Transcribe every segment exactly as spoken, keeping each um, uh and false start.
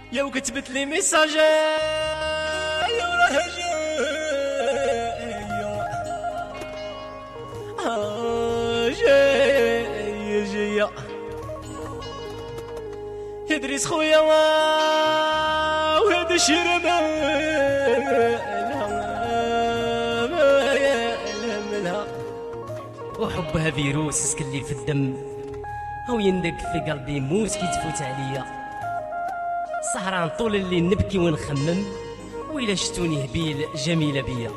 يا وكتبت لي ميساج يا وراه جاي جاي جاي يدريس خويا وهذا الشرم وحبها فيروس سكلي في الدم هو يندق في قلبي موت كي تفوت عليا سهران طول الليل نبكي ونخمم وإلا شتوني هبيل جميلة بيا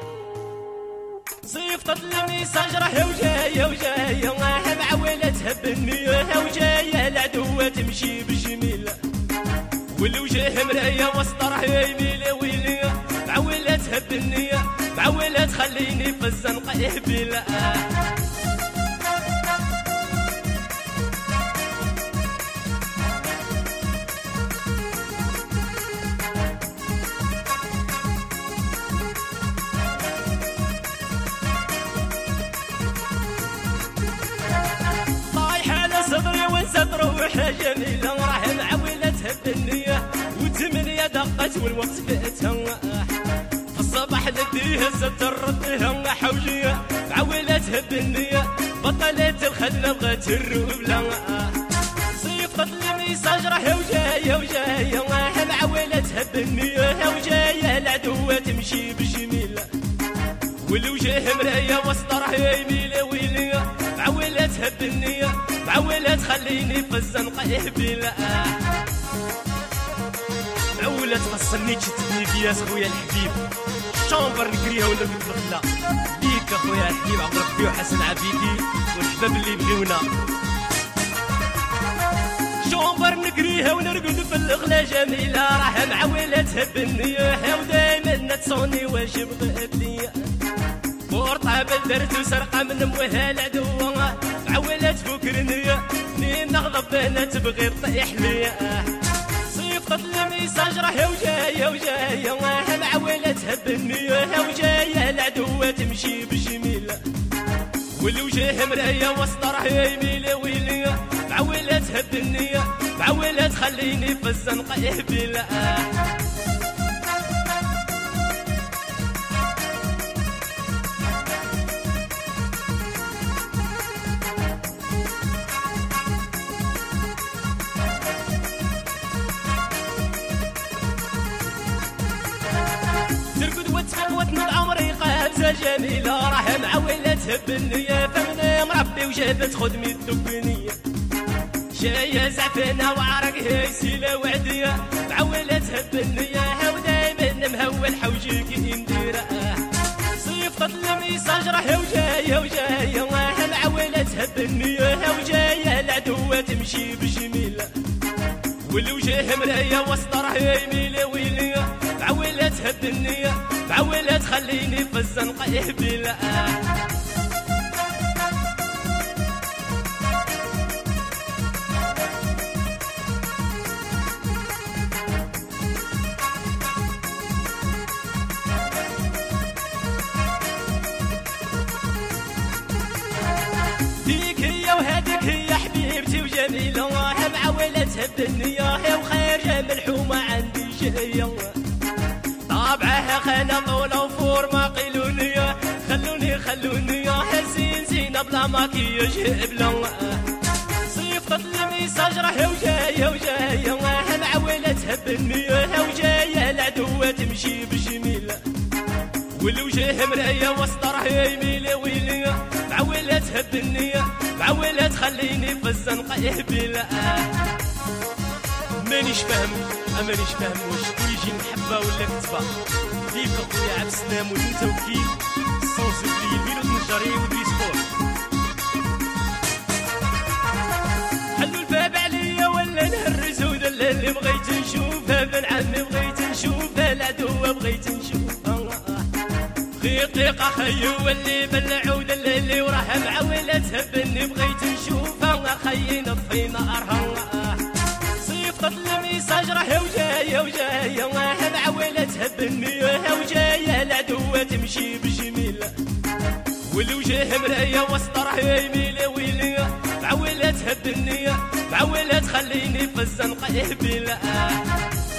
صيفطت الميساج راه وجاية وجاية معولتها بالنية وجاية العدوة تمشي بالجميلة والوجه مراية وسط راه يميلة ويلية معولتها بالنية معولة تخليني في الزنقة إهبيلة صدري وانسى روحها جميلة راه معولتها بالنية وثمانية دقات والوقت فاتها في الصباح لديها هزت ردها حوجية معولتها بالنية بطلت الخدمة بغات الروب لها صيفطت الميساج راه وجاية وجاية معولتها بالنية وجاية العدوة تمشي بالجميلة والوجه مراية وسط راه يميلة ويلية معولتها بالنية معولة تخليني في الزنقة إهبيلة معولة تفصلني تشتني فيا خويا الحبيب شامبر نكريها ولا نطلق ليك اخويا الحبيب عبد ربي وحسن عبيدي والحباب اللي بغيونا شامبر نكريها ونرقد في الغلا جميلة راه معولتها بالنية ودايما تصوني واش بغات ليا ورطابل درت وسرقة من موها العدوة معولة فكرني منين نغضب انا تبغي تطيح ليا صيفطت الميساج راه وجاية وجاية معولتها بالنية وجاية العدوة تمشي بالجميلة والوجه مراية وسط راه يميلة ويلية معولتها بالنية معولة تخليني في الزنقة إهبيلة ترقد وتفيق وتنوض عمري قابزة جميلة راه معولتها بالنية فمن مربي وجابت خدمي الدبنية جاية زعفانة وعرق هيسيلة وعدية معولتها بالنية ودايما مهول حوجيك نديرة صيفطت الميساج راه وجاية وجاية معولتها بالنية وجاية العدوة تمشي بالجميلة والوجه مراية وسط راه يميلة ويلية معولتها بالنية معولة تخليني في الزنقة إهبيلة ديك هي وهاديك هي حبيبتي وجميلة معولتها بالنية وخارجة من الحومة عندي جاية طابعها خانة طولة وفورمة قيلونية خلوني خلوني زين زينة بلا ماكياج بلا صيفطت الميساج راه وجاية وجاية معولتها بالنية وجاية العدوة تمشي بالجميلة والوجه مراية وسط راه يميلة ويلية معولتها بالنية معولة تخليني في الزنقة إهبيلة مانيش فاهم مانيش فاهم واش ويجي المحبة ولا كتبة ليك اخويا عبد السلام وانت وكيل سونسيبلي الفينو النجاري وديسكور حلوا الباب عليا ولا نهرس ودلا اللي بغيت نشوفها بن عمي بغيت نشوفها العدوة بغيت نشوفها خيطيقة خيو واللي بلع ودلا اللي وراها معولتها بني بغيت نشوفها خيي نطفي نارها صيفطت الميساج راه وجاية وجاية معولتها بالنية وجاية العدوة تمشي بالجميلة والوجه مراية وسط راه يميلة ويلية معولتها بالنية معولة تخليني في الزنقة إهبيلة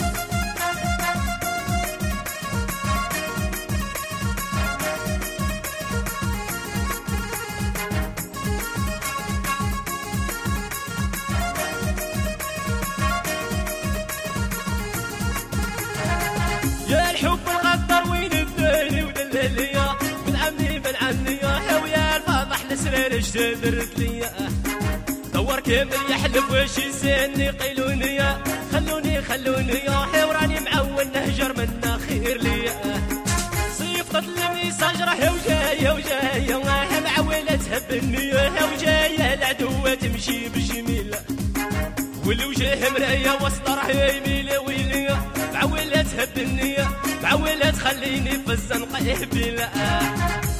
واش درت ليا دور كامل يحلف واش يسالني قيلوني خلوني خلوني حوراني معول نهجر منا خير ليا صيفطت الميساج راه وجايه وجايه معوله تهبني وجايه العدوه تمشي بجميله والوجه مرايه وسط راه يميل ويلي معوله تهبني معوله تخليني في الزنقه بلا